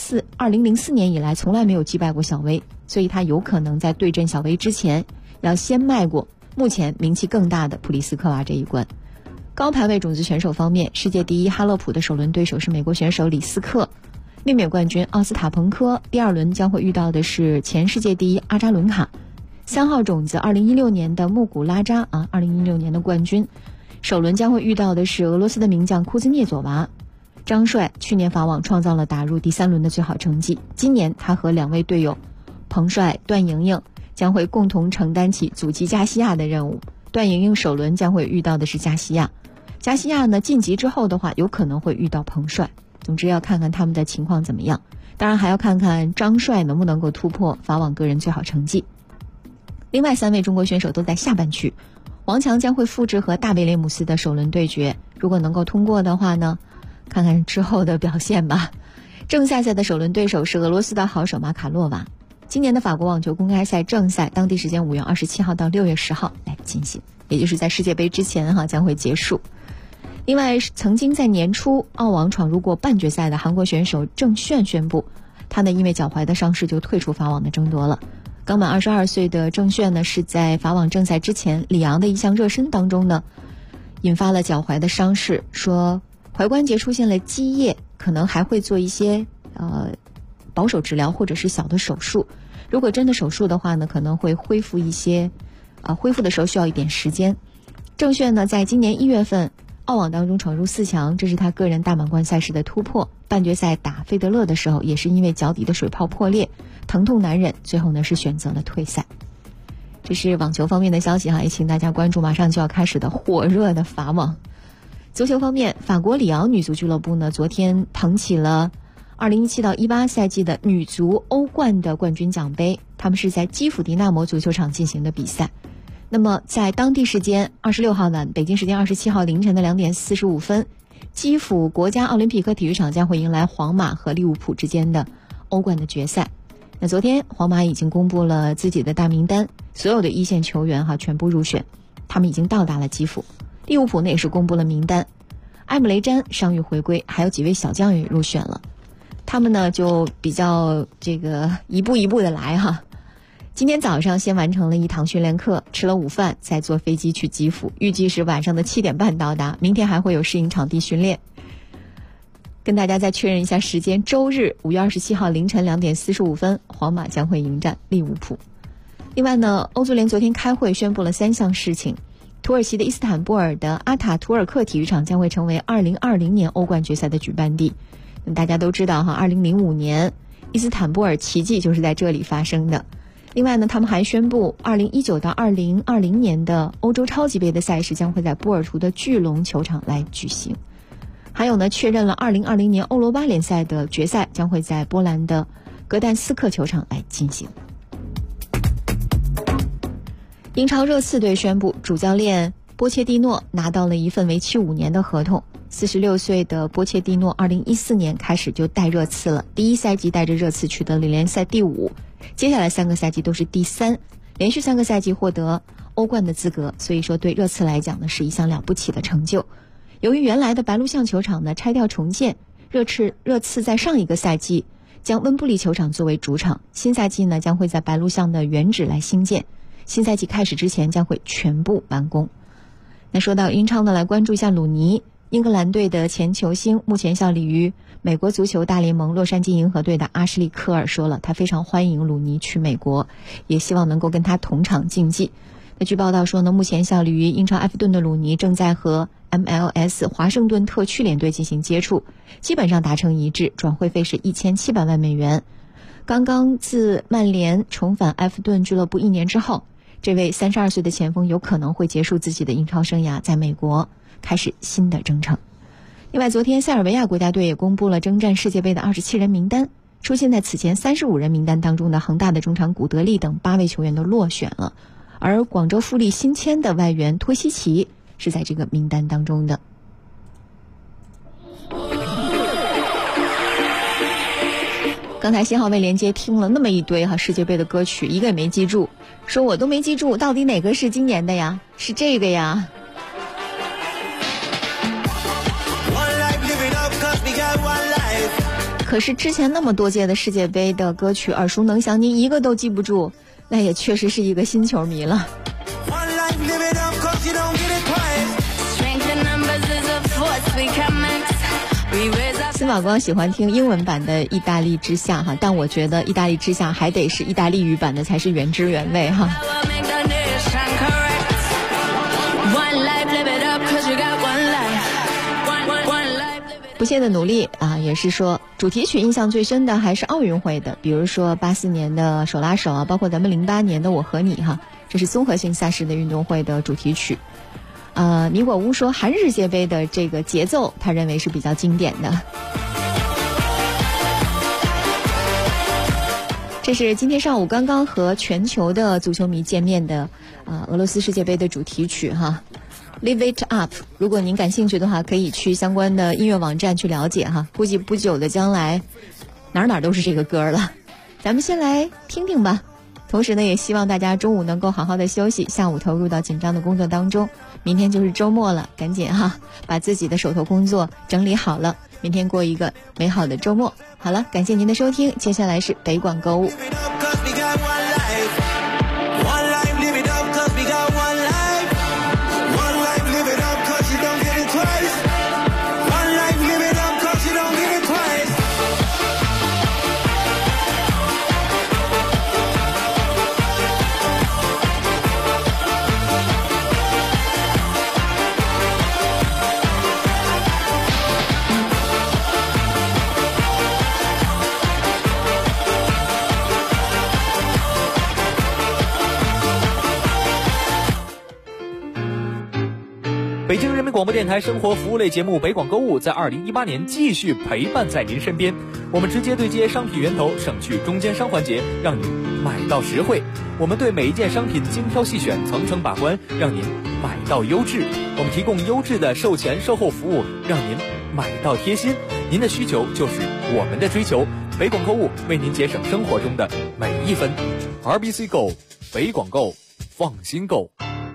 2004年以来从来没有击败过小薇，所以她有可能在对阵小薇之前要先迈过目前名气更大的普利斯科娃这一关。高排位种子选手方面，世界第一哈勒普的首轮对手是美国选手李斯克，卫冕冠军奥斯塔彭科，第2轮将会遇到的是前世界第一阿扎伦卡。3号种子2016年的穆古拉扎2016年的冠军，首轮将会遇到的是俄罗斯的名将库兹涅佐娃。张帅去年法网创造了打入第3轮的最好成绩，今年他和2位队友彭帅、段莹莹将会共同承担起阻击加西亚的任务。段莹莹首轮将会遇到的是加西亚，加西亚呢晋级之后的话有可能会遇到彭帅，总之要看看他们的情况怎么样，当然还要看看张帅能不能够突破法网个人最好成绩。另外3位中国选手都在下半区，王强将会复制和大卫雷姆斯的首轮对决，如果能够通过的话呢，看看之后的表现吧。正赛的首轮对手是俄罗斯的好手马卡洛娃。今年的法国网球公开赛正赛当地时间5月27号到6月10号来进行，也就是在世界杯之前将会结束。另外，曾经在年初澳网闯入过半决赛的韩国选手郑炫宣布，他呢因为脚踝的伤势就退出法网的争夺了。刚满22岁的郑炫呢是在法网正赛之前里昂的一项热身当中呢引发了脚踝的伤势，说踝关节出现了积液，可能还会做一些保守治疗或者是小的手术。如果真的手术的话呢，可能会恢复一些恢复的时候需要一点时间。郑炫呢在今年1月份澳网当中闯入4强，这是他个人大满贯赛事的突破。半决赛打费德勒的时候也是因为脚底的水泡破裂，疼痛难忍，最后呢是选择了退赛。这是网球方面的消息也请大家关注马上就要开始的火热的法网。足球方面，法国里昂女足俱乐部呢昨天捧起了2017到18赛季的女足欧冠的冠军奖杯，他们是在基辅迪纳摩足球场进行的比赛。那么在当地时间26号晚，北京时间27号凌晨的2点45分，基辅国家奥林匹克体育场将会迎来皇马和利物浦之间的欧冠的决赛。那昨天皇马已经公布了自己的大名单，所有的一线球员全部入选，他们已经到达了基辅。利物浦呢也是公布了名单，埃姆雷詹伤愈回归，还有几位小将也入选了。他们呢就比较一步一步的来今天早上先完成了一堂训练课，吃了午饭，再坐飞机去基辅，预计是晚上的7点半到达，明天还会有适应场地训练。跟大家再确认一下时间，周日5月27号凌晨2点45分，皇马将会迎战利物浦。另外呢，欧足联昨天开会宣布了3项事情。土耳其的伊斯坦布尔的阿塔图尔克体育场将会成为2020年欧冠决赛的举办地。大家都知道2005年伊斯坦布尔奇迹就是在这里发生的。另外呢，他们还宣布2019到2020年的欧洲超级杯的赛事将会在波尔图的巨龙球场来举行。还有呢，确认了2020年欧罗巴联赛的决赛将会在波兰的格但斯克球场来进行。英超热刺队宣布，主教练波切蒂诺拿到了一份为期5年的合同。46岁的波切蒂诺2014年开始就带热刺了，第1赛季带着热刺取得了联赛第5，接下来3个赛季都是第3，连续3个赛季获得欧冠的资格，所以说对热刺来讲呢是一项了不起的成就。由于原来的白鹿巷球场呢拆掉重建，热刺在上一个赛季将温布利球场作为主场，新赛季呢将会在白鹿巷的原址来兴建，新赛季开始之前将会全部完工。那说到英超呢，来关注一下鲁尼，英格兰队的前球星，目前效力于美国足球大联盟洛杉矶银河队的阿什利·科尔说了，他非常欢迎鲁尼去美国，也希望能够跟他同场竞技。那据报道说呢，目前效力于英超埃弗顿的鲁尼正在和 MLS 华盛顿特区联队进行接触，基本上达成一致，转会费是1700万美元。刚刚自曼联重返埃弗顿俱乐部1年之后， 这位32岁的前锋有可能会结束自己的英超生涯，在美国开始新的征程。另外，昨天塞尔维亚国家队也公布了征战世界杯的27人名单，出现在此前35人名单当中的恒大的中场古德利等8位球员都落选了，而广州富力新签的外援托西奇是在这个名单当中的。刚才信号位连接听了那么一堆世界杯的歌曲，一个也没记住，说我都没记住到底哪个是今年的呀？是这个呀。可是之前那么多届的世界杯的歌曲耳熟能详，您一个都记不住，那也确实是一个新球迷了。司马光喜欢听英文版的《意大利之夏》但我觉得《意大利之夏》还得是意大利语版的才是原汁原味不懈的努力也是说主题曲印象最深的还是奥运会的，比如说84年的手拉手包括咱们08年的我和你这是综合性赛事的运动会的主题曲。尼果乌说韩日世界杯的这个节奏他认为是比较经典的。这是今天上午刚刚和全球的足球迷见面的俄罗斯世界杯的主题曲Live It Up。 如果您感兴趣的话，可以去相关的音乐网站去了解估计不久的将来哪都是这个歌了。咱们先来听听吧，同时呢也希望大家中午能够好好的休息，下午投入到紧张的工作当中。明天就是周末了，赶紧把自己的手头工作整理好了，明天过一个美好的周末。好了，感谢您的收听，接下来是北广购物。 北京人民广播电台生活服务类节目《北广购物》在2018年继续陪伴在您身边。我们直接对接商品源头，省去中间商环节，让您买到实惠。我们对每一件商品精挑细选，层层把关，让您买到优质。我们提供优质的售前售后服务，让您买到贴心。您的需求就是我们的追求。北广购物为您节省生活中的每一分。RBC Go， 北广购，放心购。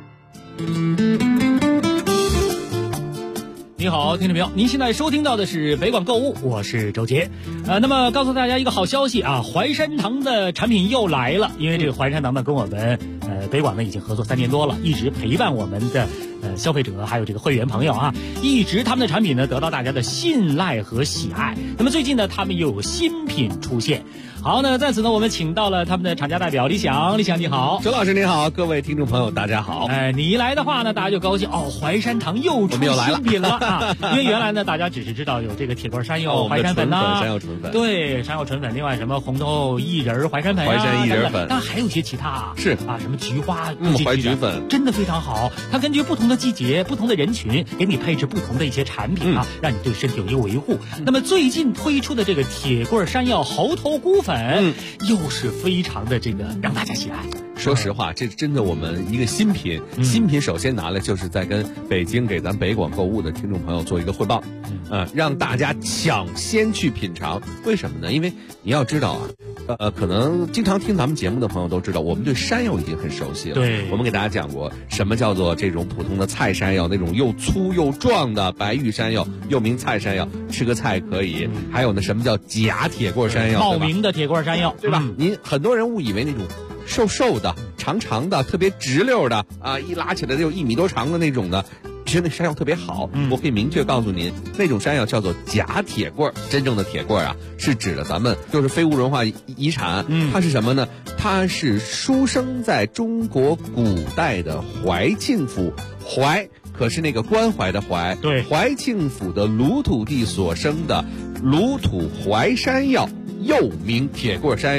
你好，听众朋友，您现在收听到的是北广购物，我是周杰。那么告诉大家一个好消息淮山堂的产品又来了，因为这个淮山堂呢跟我们北广呢已经合作3年多了，一直陪伴我们的消费者还有这个会员朋友一直他们的产品呢得到大家的信赖和喜爱。那么最近呢他们又有新品出现。好，那在此呢我们请到了他们的厂家代表李想。李想你好。 周老师你好，各位听众朋友大家好。 你一来的话呢大家就高兴淮山堂又出新品了因为原来呢大家只是知道有这个铁棍山药淮山粉山药纯粉， 对，山药纯粉，另外什么红豆薏仁淮山粉淮山薏仁粉， 当然还有一些其他是什么菊花淮菊粉， 真的非常好。它根据不同的季节不同的人群给你配置不同的一些产品让你对身体有一个维护。那么最近推出的这个铁棍山药猴头菇粉又是非常的这个让大家喜爱。 说实话，这真的我们一个新品，新品首先拿来就是在跟北京给咱北广购物的听众朋友做一个汇报，让大家抢先去品尝。为什么呢？因为你要知道可能经常听咱们节目的朋友都知道，我们对山药已经很熟悉了。 对， 我们给大家讲过什么叫做这种普通的菜山药，那种又粗又壮的白玉山药，又名菜山药，吃个菜可以。还有呢，什么叫假铁棍山药？ 冒名的铁棍山药， 对吧？您很多人误以为那种瘦瘦的、长长的、特别直溜的一拉起来就1米多长的那种的，其实那山药特别好。我可以明确告诉您，那种山药叫做假铁棍。真正的铁棍是指的咱们就是非物质文化遗产。它是什么呢？它是书生在中国古代的怀庆府，怀可是那个关怀的怀， 对， 怀庆府的鲁土地所生的鲁土淮山药，又名铁棍山药。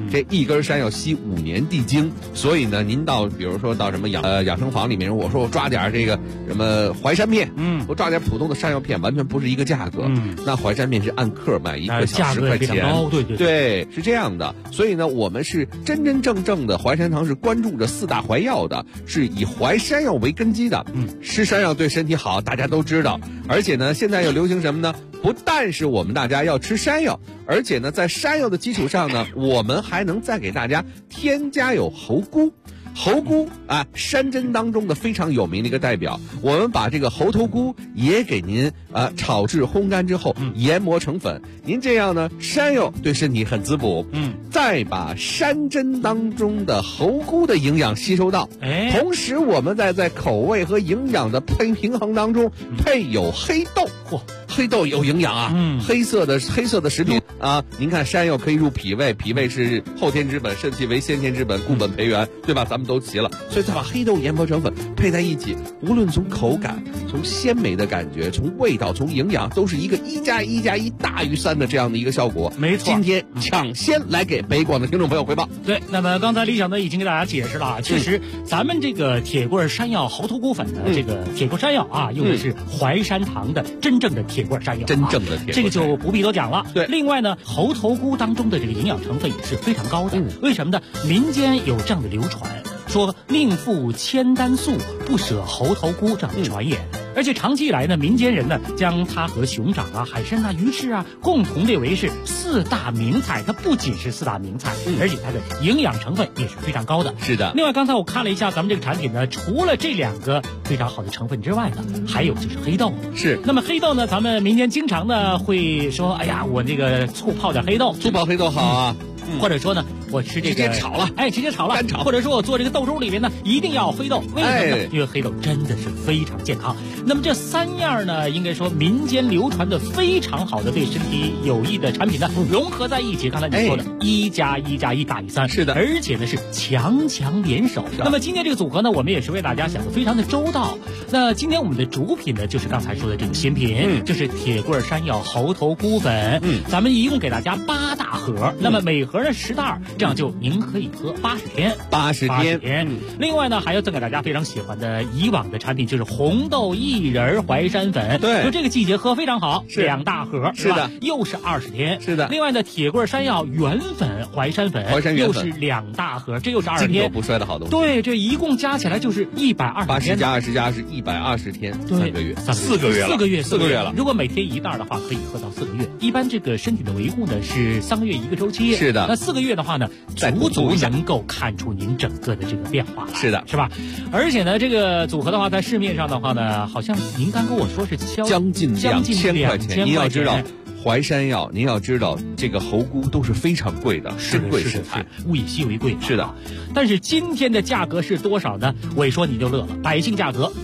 这一根山药吸5年地精，所以呢，您比如说到什么养生坊里面，我说我抓点这个什么淮山片，我抓点普通的山药片，完全不是一个价格。那淮山片是按克卖，1个小10块钱，对，是这样的。所以呢，我们是真真正正的淮山堂是关注着4大淮药的，是以淮山药为根基的。吃山药对身体好，大家都知道。而且呢，现在又流行什么呢？不但是我们大家要吃山药，而且呢，在山药的基础上呢，我们还能再给大家添加有猴菇。猴菇啊，山珍当中的非常有名的一个代表。我们把这个猴头菇也给您炒制烘干之后研磨成粉。您这样呢，山药对身体很滋补。再把山珍当中的猴菇的营养吸收到，同时我们在口味和营养的平衡当中配有黑豆。黑豆有营养啊，黑色的食品啊，您看山药可以入脾胃，脾胃是后天之本，肾气为先天之本，固本培元，对吧？咱们都齐了，所以再把黑豆研磨成粉配在一起，无论从口感、从鲜美的感觉、从味道、从营养，都是一个1+1+1大于3的这样的一个效果。 没错， 今天抢先来给北广的听众朋友汇报。 对，那么刚才李想呢已经给大家解释了啊，其实咱们这个铁棍山药猴头菇粉的这个铁棍山药啊，用的是淮山堂的真正的铁棍山药， 真正的铁棍， 这个就不必多讲了。 对， 另外呢，猴头菇当中的这个营养成分也是非常高的。为什么呢？民间有这样的流传，说宁负千丹素，不舍猴头菇这样的传言。而且长期以来呢，民间人呢将它和熊掌啊、海参啊、鱼翅啊共同列为是4大名菜。它不仅是4大名菜，而且它的营养成分也是非常高的。 是的。 另外，刚才我看了一下咱们这个产品呢，除了这2个非常好的成分之外呢，还有就是黑豆。 是。 那么黑豆呢，咱们民间经常呢会说，哎呀，我这个醋泡点黑豆， 醋泡黑豆好啊。 或者说呢，我吃这个直接炒了， 直接炒了， 干炒。 或者说我做这个豆粥里面呢，一定要黑豆，为什么呢？因为黑豆真的是非常健康。那么这3样呢，应该说民间流传的非常好的对身体有益的产品呢，融合在一起。刚才你说的1+1+1大于3， 是的， 而且呢是强联手。那么今天这个组合呢，我们也是为大家想的非常的周到。那今天我们的主品呢，就是刚才说的这个新品，就是铁棍山药猴头菇粉。咱们一共给大家8大盒，那么每盒呢10袋，这样就您可以喝80天。80天。另外呢，还要赠给大家非常喜欢的以往的产品，就是红豆薏仁淮山粉。 对， 就这个季节喝非常好。 是 2大盒， 是的， 又是20天。 是的。 另外呢，铁棍山药原粉淮山粉，又是2大盒，这又是20天。 经久不衰的好东西。 对，这一共加起来就是120天。 80加20加是120天，3个月 ，4个月了 ，4个月了。 如果每天1袋的话，可以喝到4个月。一般这个身体的维护呢是3个月1个周期。 是的。 那4个月的话呢，足能够看出您整个的这个变化来。 是的， 是吧？而且呢，这个组合的话，在市面上的话呢，好像您刚跟我说是将近2000块钱。您要知道，淮山药，您要知道，这个猴菇都是非常贵的，珍贵食材， 物以稀为贵。 是的。 但是今天的价格是多少呢？我一说你就乐了，百姓价格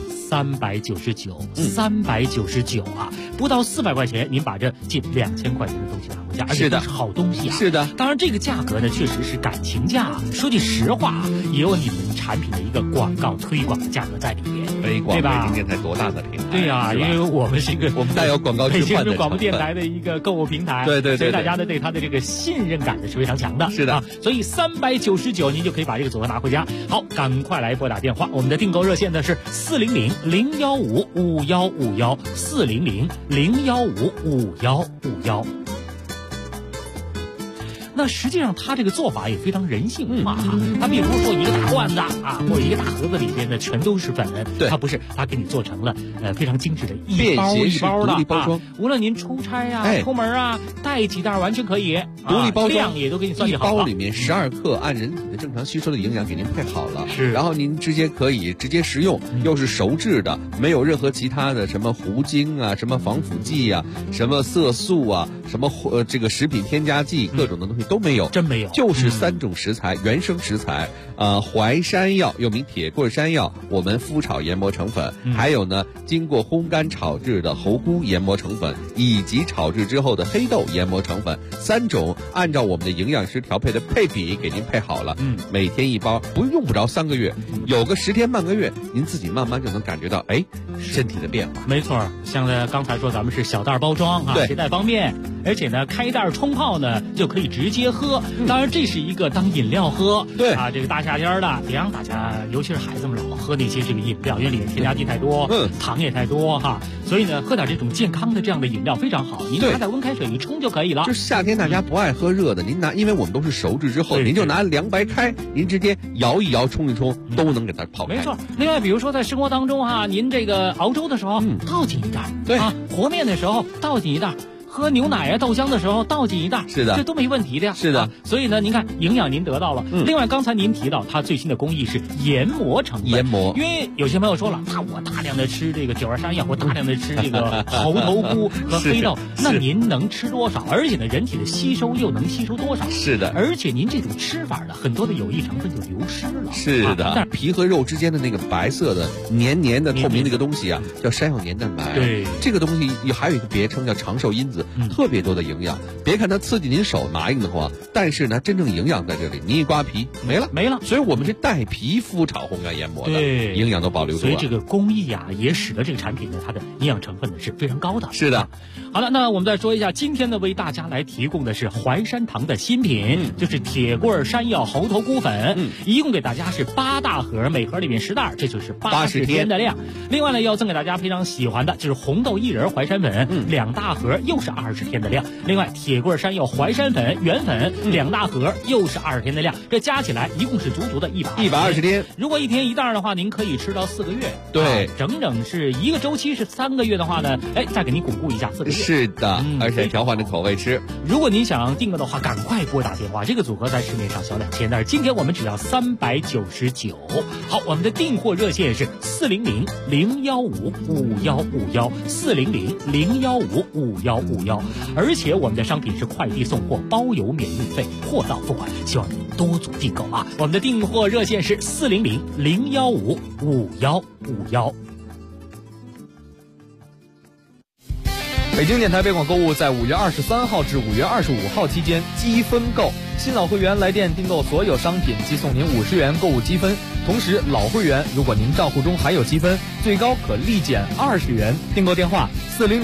399啊，不到400块钱，您把这近2000块钱的东西拿回家，而且都是好东西啊。 是的。 当然，这个价格呢，确实是感情价。说句实话，也有你们产品的一个广告推广的价格在里面， 北广北京电台多大的平台？ 对呀，因为我们是一个我们带有广告置换的广播电台的一个购物平台， 对， 所以大家呢对它的这个信任感呢是非常强的。 是的啊，所以399您就可以把这个组合拿回家。好，赶快来拨打电话，我们的订购热线呢是400-015-5151，400-015-5151。那实际上它这个做法也非常人性化，它并不是说一个大罐子啊，或者一个大盒子里边呢全都是粉， 对， 它不是，它给你做成了非常精致的一包一包的啊，无论您出差啊、出门啊，带几袋完全可以， 独立包装， 量也都给你算计好了， 一包里面12克，按人体的正常吸收的营养给您配好了， 是， 然后您可以直接食用，又是熟制的，没有任何其他的什么糊精啊、什么防腐剂啊、什么色素啊、什么这个食品添加剂，各种的东西都没有， 真没有， 就是3种食材，原生食材，淮山药又名铁棍山药，我们麸炒研磨成粉，还有呢经过烘干炒制的猴菇研磨成粉，以及炒制之后的黑豆研磨成粉，3种按照我们的营养师调配的配比给您配好了，每天1包，用不着3个月，有个10天半个月，您自己慢慢就能感觉到身体的变化。 没错，像刚才说咱们是小袋包装啊，携带方便，而且呢开袋冲泡呢就可以直接接喝。当然，这是一个当饮料喝。 对啊，这个大夏天的，别让大家，尤其是孩子们老喝那些这个饮料，因为里面添加剂太多，糖也太多哈。所以呢，喝点这种健康的这样的饮料非常好。您拿点温开水一冲就可以了。 就夏天大家不爱喝热的，您拿，因为我们都是熟制之后，您就拿凉白开，您直接摇一摇、冲一冲，都能给它泡开。 没错。另外，比如说在生活当中哈，您这个熬粥的时候倒进一袋， 对啊，和面的时候倒进一袋。喝牛奶啊、豆浆的时候倒进一袋， 是的， 这都没问题的呀。 是的， 所以呢，您看营养您得到了。另外，刚才您提到它最新的工艺是研磨成分。 研磨， 因为有些朋友说了，我大量的吃这个九二山药，我大量的吃这个猴头菇和黑豆，那您能吃多少？而且呢，人体的吸收又能吸收多少？ 是的， 而且您这种吃法呢，很多的有益成分就流失了。 是的，但是皮和肉之间的那个白色的黏黏的透明那个东西啊，叫山药黏蛋白。 对， 这个东西还有一个别称叫长寿因子，特别多的营养。别看它刺激您手麻硬的慌，但是呢，真正营养在这里。您一刮皮没了。所以我们是带皮肤炒烘干研磨的， 对， 营养都保留住了。 所以这个工艺啊，也使得这个产品呢，它的营养成分呢是非常高的。 是的。 好了，那我们再说一下，今天呢为大家来提供的是淮山堂的新品，就是铁棍山药猴头菇粉，一共给大家是8大盒，每盒里面10袋，这就是80天的量。另外呢，要赠给大家非常喜欢的就是红豆薏仁淮山粉，2大盒又是20天的量。另外，铁棍山药淮山粉原粉2大盒又是20天的量，这加起来一共是足足的120天。如果1天1袋的话，您可以吃到4个月。 对， 整整是一个周期是3个月的话呢，再给您巩固一下4个月。 是的，而且调换着口味吃。 如果您想订购的话，赶快拨打电话。这个组合在市面上销2000，但是今天我们只要399。好，我们的订货热线是400-015-5151，400-015-5151，而且我们的商品是快递送货，包邮免运费，货到付款，希望您多组订购啊！我们的订货热线是400-015-5151。 北京电台北广购物在5月23号至5月25号期间积分购，新老会员来电订购所有商品即送您50元购物积分，同时老会员如果您账户中还有积分，最高可立减20元。订购电话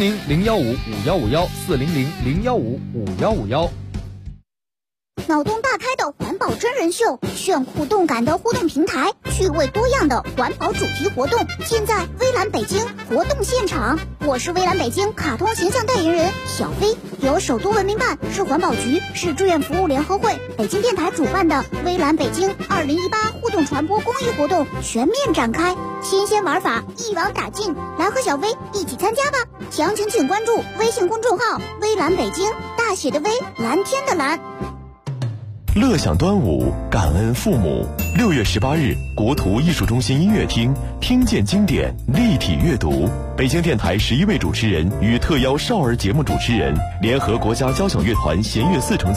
400-015-5151，400-015-5151。 脑洞大开的环保真人秀，炫酷动感的互动平台，趣味多样的环保主题活动，现在微蓝北京活动现场。我是微蓝北京卡通形象代言人小飞，由首都文明办、市环保局、市志愿服务联合会、北京电台主办的微蓝北京2018互动传播公益活动全面展开，新鲜玩法一网打尽，来和小飞一起参加吧！详情请关注微信公众号微蓝北京，大写的微，蓝天的蓝。 乐享端午，感恩父母。6月18日，国图艺术中心音乐厅，听见经典，立体阅读。北京电台11位主持人与特邀少儿节目主持人，联合国家交响乐团弦乐4重奏